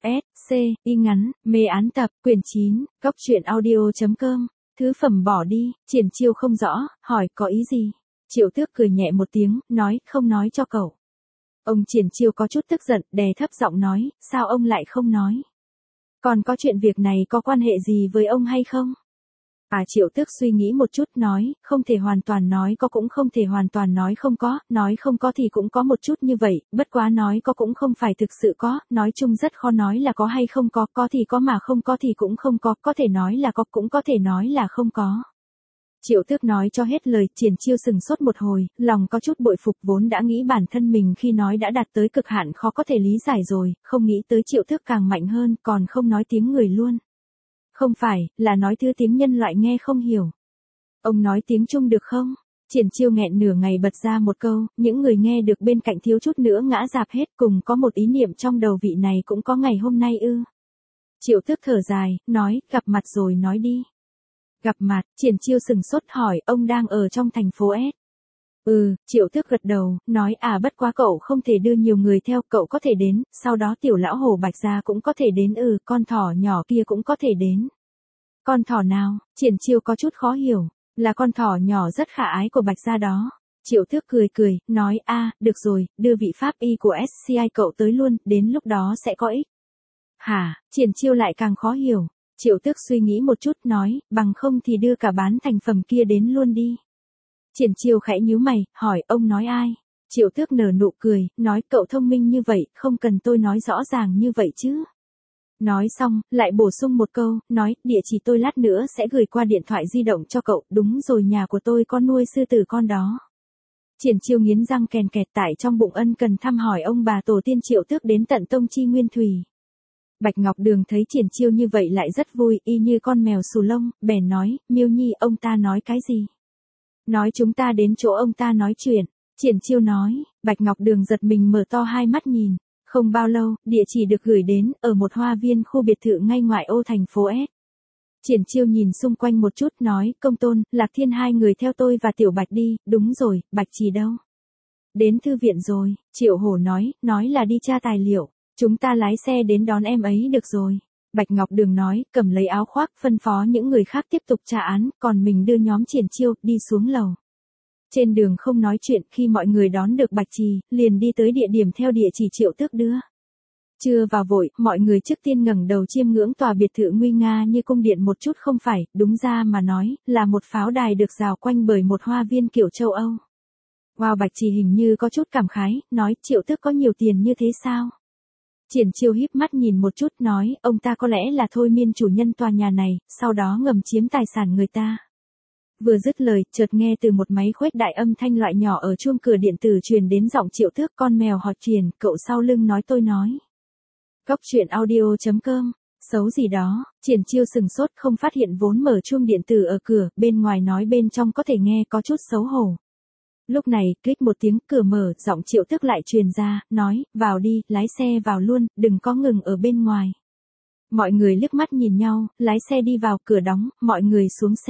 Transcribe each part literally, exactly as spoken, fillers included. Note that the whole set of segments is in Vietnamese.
S, C, y ngắn, mê án tập, quyển chín, góc truyện audio.com, thứ phẩm bỏ đi, Triển Chiêu không rõ, hỏi có ý gì? Triệu Tước cười nhẹ một tiếng, nói, không nói cho cậu. Ông Triển Chiêu có chút tức giận, đè thấp giọng nói, sao ông lại không nói? Còn có chuyện việc này có quan hệ gì với ông hay không? À Triệu Tước suy nghĩ một chút nói, không thể hoàn toàn nói có cũng không thể hoàn toàn nói không có, nói không có thì cũng có một chút như vậy, bất quá nói có cũng không phải thực sự có, nói chung rất khó nói là có hay không có, có thì có mà không có thì cũng không có, có thể nói là có cũng có thể nói là không có. Triệu Tước nói cho hết lời, Triển Chiêu sừng sốt một hồi, lòng có chút bội phục vốn đã nghĩ bản thân mình khi nói đã đạt tới cực hạn khó có thể lý giải rồi, không nghĩ tới Triệu Tước càng mạnh hơn, còn không nói tiếng người luôn. Không phải, là nói thứ tiếng nhân loại nghe không hiểu. Ông nói tiếng Trung được không? Triển Chiêu nghẹn nửa ngày bật ra một câu, những người nghe được bên cạnh thiếu chút nữa ngã rạp hết cùng có một ý niệm trong đầu vị này cũng có ngày hôm nay ư. Triệu Tước thở dài, nói, gặp mặt rồi nói đi. Gặp mặt, Triển Chiêu sừng sốt hỏi, ông đang ở trong thành phố S. Ừ, Triệu Tước gật đầu, nói à bất quá cậu không thể đưa nhiều người theo, cậu có thể đến, sau đó tiểu lão hổ Bạch Gia cũng có thể đến ừ, con thỏ nhỏ kia cũng có thể đến. Con thỏ nào? Triển Chiêu có chút khó hiểu, là con thỏ nhỏ rất khả ái của Bạch Gia đó. Triệu Tước cười cười, nói a, được rồi, đưa vị pháp y của ét xê i cậu tới luôn, đến lúc đó sẽ có ích. Hả? Triển Chiêu lại càng khó hiểu. Triệu Tước suy nghĩ một chút nói, bằng không thì đưa cả bán thành phẩm kia đến luôn đi. Triển Chiêu khẽ nhíu mày, hỏi ông nói ai? Triệu Tước nở nụ cười, nói cậu thông minh như vậy, không cần tôi nói rõ ràng như vậy chứ. Nói xong, lại bổ sung một câu, nói, địa chỉ tôi lát nữa sẽ gửi qua điện thoại di động cho cậu, đúng rồi nhà của tôi có nuôi sư tử con đó. Triển Chiêu nghiến răng kèn kẹt tại trong bụng ân cần thăm hỏi ông bà tổ tiên Triệu Tước đến tận tông chi nguyên thủy. Bạch Ngọc Đường thấy Triển Chiêu như vậy lại rất vui, y như con mèo xù lông, bèn nói, Miêu Nhi ông ta nói cái gì? Nói chúng ta đến chỗ ông ta nói chuyện. Triển Chiêu nói, Bạch Ngọc Đường giật mình mở to hai mắt nhìn. Không bao lâu, địa chỉ được gửi đến, ở một hoa viên khu biệt thự ngay ngoại ô thành phố S. Triển Chiêu nhìn xung quanh một chút nói, Công Tôn, Lạc Thiên hai người theo tôi và Tiểu Bạch đi, đúng rồi, Bạch Trì đâu? Đến thư viện rồi, Triệu Hổ nói, nói là đi tra tài liệu. Chúng ta lái xe đến đón em ấy được rồi. Bạch Ngọc Đường nói, cầm lấy áo khoác, phân phó những người khác tiếp tục tra án, còn mình đưa nhóm Triển Chiêu, đi xuống lầu. Trên đường không nói chuyện, khi mọi người đón được Bạch Trì, liền đi tới địa điểm theo địa chỉ Triệu Tước đưa. Chưa vào vội, mọi người trước tiên ngẩng đầu chiêm ngưỡng tòa biệt thự nguy nga như cung điện một chút không phải, đúng ra mà nói, là một pháo đài được rào quanh bởi một hoa viên kiểu châu Âu. Wow, Bạch Trì hình như có chút cảm khái, nói, Triệu Tước có nhiều tiền như thế sao? Triển Chiêu híp mắt nhìn một chút nói, ông ta có lẽ là thôi miên chủ nhân tòa nhà này, sau đó ngầm chiếm tài sản người ta. Vừa dứt lời, chợt nghe từ một máy khuếch đại âm thanh loại nhỏ ở chuông cửa điện tử truyền đến giọng Triệu Tước, con mèo họ Triển, cậu sau lưng nói tôi nói. Góc truyện audio.com, xấu gì đó, Triển Chiêu sừng sốt không phát hiện vốn mở chuông điện tử ở cửa, bên ngoài nói bên trong có thể nghe có chút xấu hổ. Lúc này, click một tiếng, cửa mở, giọng Triệu Tước lại truyền ra, nói, vào đi, lái xe vào luôn, đừng có ngừng ở bên ngoài. Mọi người liếc mắt nhìn nhau, lái xe đi vào, cửa đóng, mọi người xuống xe.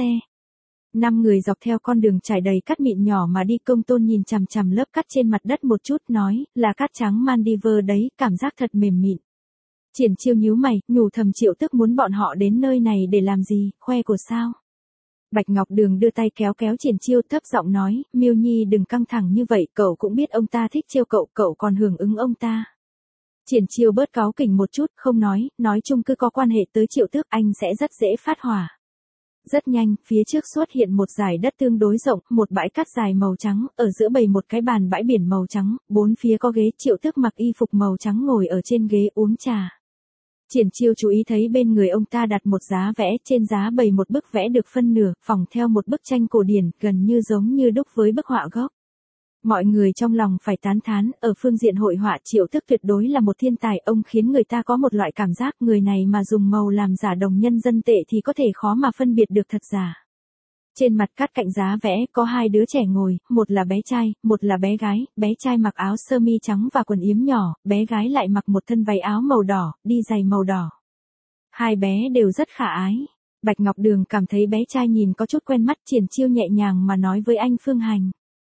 Năm người dọc theo con đường trải đầy cát mịn nhỏ mà đi. Công Tôn nhìn chằm chằm lớp cát trên mặt đất một chút, nói, là cát trắng Maldives đấy, cảm giác thật mềm mịn. Triển Chiêu nhíu mày, nhủ thầm Triệu Tước muốn bọn họ đến nơi này để làm gì, khoe của sao? Bạch Ngọc Đường đưa tay kéo kéo Triển Chiêu thấp giọng nói, Miêu Nhi đừng căng thẳng như vậy, cậu cũng biết ông ta thích trêu cậu, cậu còn hưởng ứng ông ta. Triển Chiêu bớt cáu kỉnh một chút, không nói, nói chung cứ có quan hệ tới Triệu Tước anh sẽ rất dễ phát hỏa. Rất nhanh, phía trước xuất hiện một dải đất tương đối rộng, một bãi cát dài màu trắng, ở giữa bày một cái bàn bãi biển màu trắng, bốn phía có ghế, Triệu Tước mặc y phục màu trắng ngồi ở trên ghế uống trà. Triển Chiêu chú ý thấy bên người ông ta đặt một giá vẽ, trên giá bày một bức vẽ được phân nửa, phỏng theo một bức tranh cổ điển, gần như giống như đúc với bức họa gốc. Mọi người trong lòng phải tán thán, ở phương diện hội họa Triệu Tước tuyệt đối là một thiên tài, ông khiến người ta có một loại cảm giác người này mà dùng màu làm giả đồng nhân dân tệ thì có thể khó mà phân biệt được thật giả. Trên mặt cát cạnh giá vẽ có hai đứa trẻ ngồi, một là bé trai, một là bé gái, bé trai mặc áo sơ mi trắng và quần yếm nhỏ, bé gái lại mặc một thân váy áo màu đỏ, đi giày màu đỏ. Hai bé đều rất khả ái. Bạch Ngọc Đường cảm thấy bé trai nhìn có chút quen mắt. Triển Chiêu nhẹ nhàng mà nói với anh Phương Hành.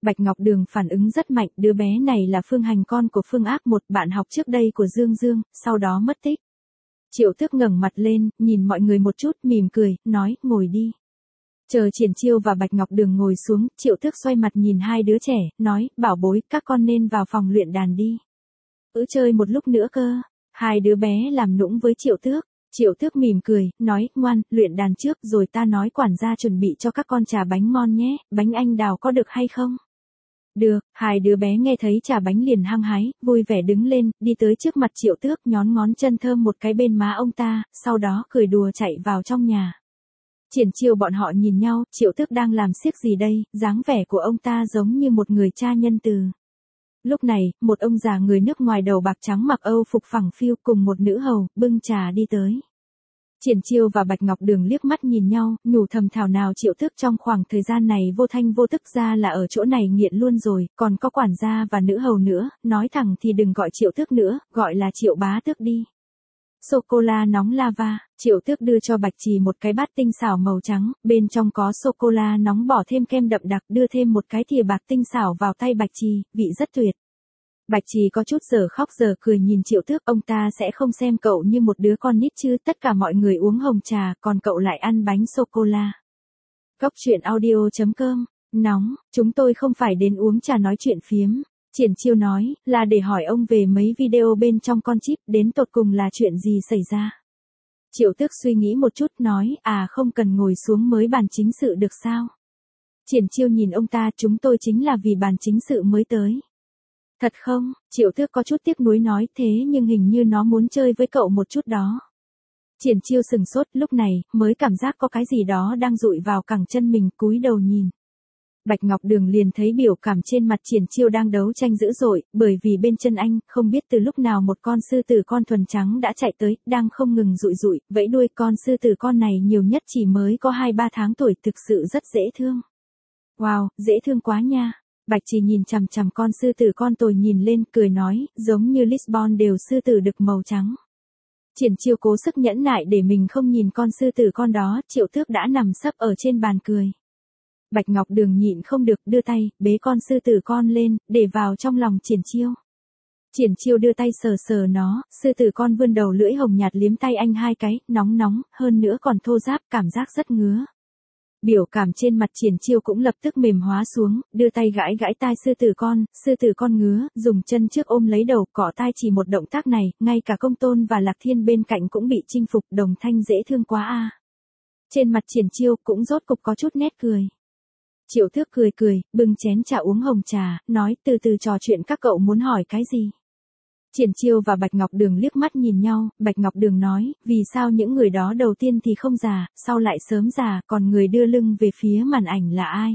Bạch Ngọc Đường phản ứng rất mạnh, đứa bé này là Phương Hành, con của Phương Ác, một bạn học trước đây của Dương Dương, sau đó mất tích. Triệu Tước ngẩng mặt lên, nhìn mọi người một chút, mỉm cười, nói, ngồi đi. Chờ Triển Chiêu và Bạch Ngọc Đường ngồi xuống, Triệu Tước xoay mặt nhìn hai đứa trẻ, nói, bảo bối, các con nên vào phòng luyện đàn đi. Cứ chơi một lúc nữa cơ. Hai đứa bé làm nũng với Triệu Tước. Triệu Tước mỉm cười, nói, ngoan, luyện đàn trước rồi ta nói quản gia chuẩn bị cho các con trà bánh ngon nhé, bánh anh đào có được hay không? Được, hai đứa bé nghe thấy trà bánh liền hăng hái, vui vẻ đứng lên, đi tới trước mặt Triệu Tước, nhón ngón chân thơm một cái bên má ông ta, sau đó cười đùa chạy vào trong nhà. Triển Chiêu bọn họ nhìn nhau, Triệu Tước đang làm xiếc gì đây, dáng vẻ của ông ta giống như một người cha nhân từ. Lúc này, một ông già người nước ngoài đầu bạc trắng mặc Âu phục phẳng phiu cùng một nữ hầu, bưng trà đi tới. Triển Chiêu và Bạch Ngọc Đường liếc mắt nhìn nhau, nhủ thầm thảo nào Triệu Tước trong khoảng thời gian này vô thanh vô tức ra là ở chỗ này nghiện luôn rồi, còn có quản gia và nữ hầu nữa, nói thẳng thì đừng gọi Triệu Tước nữa, gọi là Triệu Bá Tước đi. Sô-cô-la nóng lava, Triệu Tước đưa cho Bạch Trì một cái bát tinh xảo màu trắng, bên trong có sô-cô-la nóng bỏ thêm kem đậm đặc, đưa thêm một cái thìa bạc tinh xảo vào tay Bạch Trì, vị rất tuyệt. Bạch Trì có chút giờ khóc giờ cười nhìn Triệu Tước, ông ta sẽ không xem cậu như một đứa con nít chứ, tất cả mọi người uống hồng trà, còn cậu lại ăn bánh sô-cô-la. Góc truyện audio chấm com, nóng, chúng tôi không phải đến uống trà nói chuyện phiếm. Triển Chiêu nói, là để hỏi ông về mấy video bên trong con chip, đến tột cùng là chuyện gì xảy ra. Triệu Tước suy nghĩ một chút nói, à không cần ngồi xuống mới bàn chính sự được sao. Triển Chiêu nhìn ông ta, chúng tôi chính là vì bàn chính sự mới tới. Thật không? Triệu Tước có chút tiếc nuối nói, thế nhưng hình như nó muốn chơi với cậu một chút đó. Triển Chiêu sừng sốt, lúc này, mới cảm giác có cái gì đó đang dụi vào cẳng chân mình, cúi đầu nhìn. Bạch Ngọc Đường liền thấy biểu cảm trên mặt Triển Chiêu đang đấu tranh dữ dội, bởi vì bên chân anh, không biết từ lúc nào một con sư tử con thuần trắng đã chạy tới, đang không ngừng dụi dụi, vẫy đuôi. Con sư tử con này nhiều nhất chỉ mới có hai ba tháng tuổi, thực sự rất dễ thương. Wow, dễ thương quá nha. Bạch Trì nhìn chằm chằm con sư tử con tồi nhìn lên, cười nói, giống như Lisbon đều sư tử đực màu trắng. Triển Chiêu cố sức nhẫn nại để mình không nhìn con sư tử con đó, Triệu Tước đã nằm sấp ở trên bàn cười. Bạch Ngọc Đường nhịn không được, đưa tay, bế con sư tử con lên, để vào trong lòng Triển Chiêu. Triển Chiêu đưa tay sờ sờ nó, sư tử con vươn đầu lưỡi hồng nhạt liếm tay anh hai cái, nóng nóng, hơn nữa còn thô ráp, cảm giác rất ngứa. Biểu cảm trên mặt Triển Chiêu cũng lập tức mềm hóa xuống, đưa tay gãi gãi tai sư tử con, sư tử con ngứa, dùng chân trước ôm lấy đầu, cọ tai. Chỉ một động tác này, ngay cả Công Tôn và Lạc Thiên bên cạnh cũng bị chinh phục, đồng thanh dễ thương quá a. Trên mặt Triển Chiêu cũng rốt cục có chút nét cười. Triệu Tước cười cười, bưng chén trà uống hồng trà, nói, từ từ trò chuyện, các cậu muốn hỏi cái gì? Triển Chiêu và Bạch Ngọc Đường liếc mắt nhìn nhau, Bạch Ngọc Đường nói, vì sao những người đó đầu tiên thì không già, sau lại sớm già, còn người đưa lưng về phía màn ảnh là ai?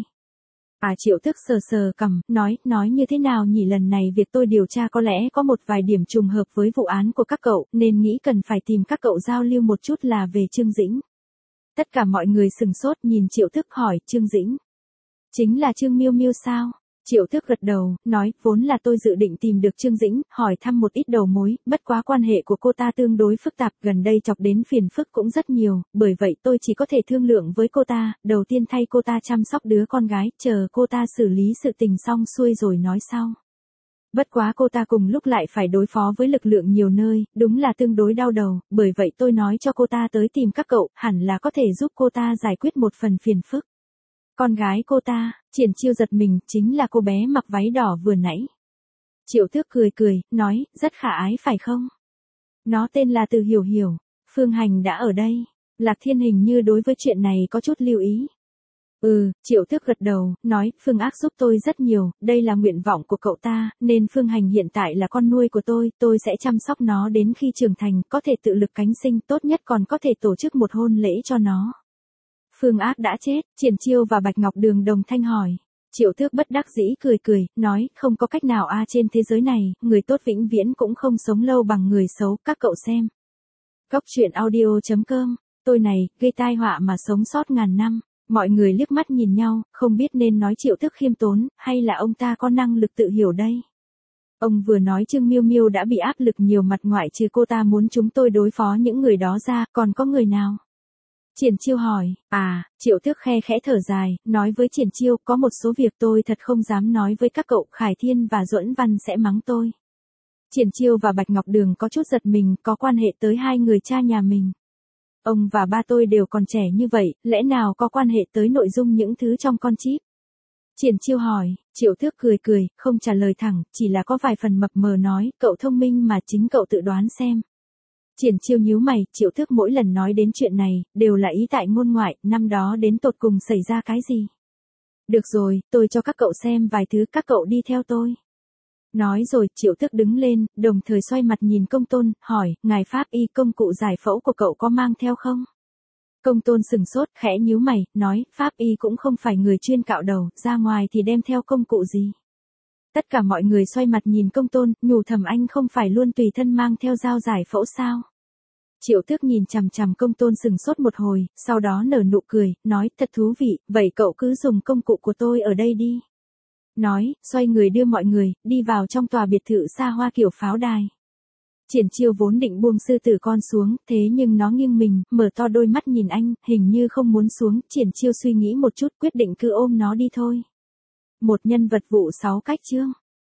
À Triệu Tước sờ sờ cằm, nói, nói như thế nào nhỉ, lần này việc tôi điều tra có lẽ có một vài điểm trùng hợp với vụ án của các cậu, nên nghĩ cần phải tìm các cậu giao lưu một chút là về Trương Dĩnh. Tất cả mọi người sừng sốt nhìn Triệu Tước hỏi, Trương Dĩnh? Chính là Trương Miêu Miêu sao? Triệu Tước gật đầu, nói, vốn là tôi dự định tìm được Trương Dĩnh, hỏi thăm một ít đầu mối, bất quá quan hệ của cô ta tương đối phức tạp, gần đây chọc đến phiền phức cũng rất nhiều, bởi vậy tôi chỉ có thể thương lượng với cô ta, đầu tiên thay cô ta chăm sóc đứa con gái, chờ cô ta xử lý sự tình xong xuôi rồi nói sau. Bất quá cô ta cùng lúc lại phải đối phó với lực lượng nhiều nơi, đúng là tương đối đau đầu, bởi vậy tôi nói cho cô ta tới tìm các cậu, hẳn là có thể giúp cô ta giải quyết một phần phiền phức. Con gái cô ta, Triển Chiêu giật mình, chính là cô bé mặc váy đỏ vừa nãy. Triệu Tước cười cười, nói, rất khả ái phải không? Nó tên là Từ Hiểu Hiểu, Phương Hành đã ở đây. Lạc Thiên hình như đối với chuyện này có chút lưu ý. Ừ, Triệu Tước gật đầu, nói, Phương Ác giúp tôi rất nhiều, đây là nguyện vọng của cậu ta, nên Phương Hành hiện tại là con nuôi của tôi, tôi sẽ chăm sóc nó đến khi trưởng thành, có thể tự lực cánh sinh, tốt nhất còn có thể tổ chức một hôn lễ cho nó. Phương Ác đã chết, Triển Chiêu và Bạch Ngọc Đường đồng thanh hỏi. Triệu Tước bất đắc dĩ cười cười, nói, không có cách nào a, trên thế giới này, người tốt vĩnh viễn cũng không sống lâu bằng người xấu, các cậu xem. Góc truyện audio chấm com, tôi này, gây tai họa mà sống sót ngàn năm. Mọi người liếc mắt nhìn nhau, không biết nên nói Triệu Tước khiêm tốn, hay là ông ta có năng lực tự hiểu đây. Ông vừa nói Trương Miêu Miêu đã bị áp lực nhiều mặt, ngoại trừ cô ta muốn chúng tôi đối phó những người đó ra, còn có người nào? Triển Chiêu hỏi, à, Triệu Tước khe khẽ thở dài, nói với Triển Chiêu, có một số việc tôi thật không dám nói với các cậu, Khải Thiên và Duẫn Văn sẽ mắng tôi. Triển Chiêu và Bạch Ngọc Đường có chút giật mình, có quan hệ tới hai người cha nhà mình. Ông và ba tôi đều còn trẻ như vậy, lẽ nào có quan hệ tới nội dung những thứ trong con chip? Triển Chiêu hỏi, Triệu Tước cười cười, không trả lời thẳng, chỉ là có vài phần mập mờ nói, cậu thông minh mà chính cậu tự đoán xem. Triển Chiêu nhíu mày, Triệu Tước mỗi lần nói đến chuyện này, đều là ý tại ngôn ngoại, năm đó đến tột cùng xảy ra cái gì? Được rồi, tôi cho các cậu xem vài thứ, các cậu đi theo tôi. Nói rồi, Triệu Tước đứng lên, đồng thời xoay mặt nhìn Công Tôn, hỏi, ngài pháp y công cụ giải phẫu của cậu có mang theo không? Công Tôn sừng sốt, khẽ nhíu mày, nói, pháp y cũng không phải người chuyên cạo đầu, ra ngoài thì đem theo công cụ gì? Tất cả mọi người xoay mặt nhìn Công Tôn, nhủ thầm anh không phải luôn tùy thân mang theo dao giải phẫu sao? Triệu Tước nhìn chằm chằm Công Tôn sừng sốt một hồi, sau đó nở nụ cười, nói, thật thú vị, vậy cậu cứ dùng công cụ của tôi ở đây đi. Nói, xoay người đưa mọi người, đi vào trong tòa biệt thự xa hoa kiểu pháo đài. Triển Chiêu vốn định buông sư tử con xuống, thế nhưng nó nghiêng mình, mở to đôi mắt nhìn anh, hình như không muốn xuống, Triển Chiêu suy nghĩ một chút, quyết định cứ ôm nó đi thôi. Một nhân vật vụ sáu cách chương.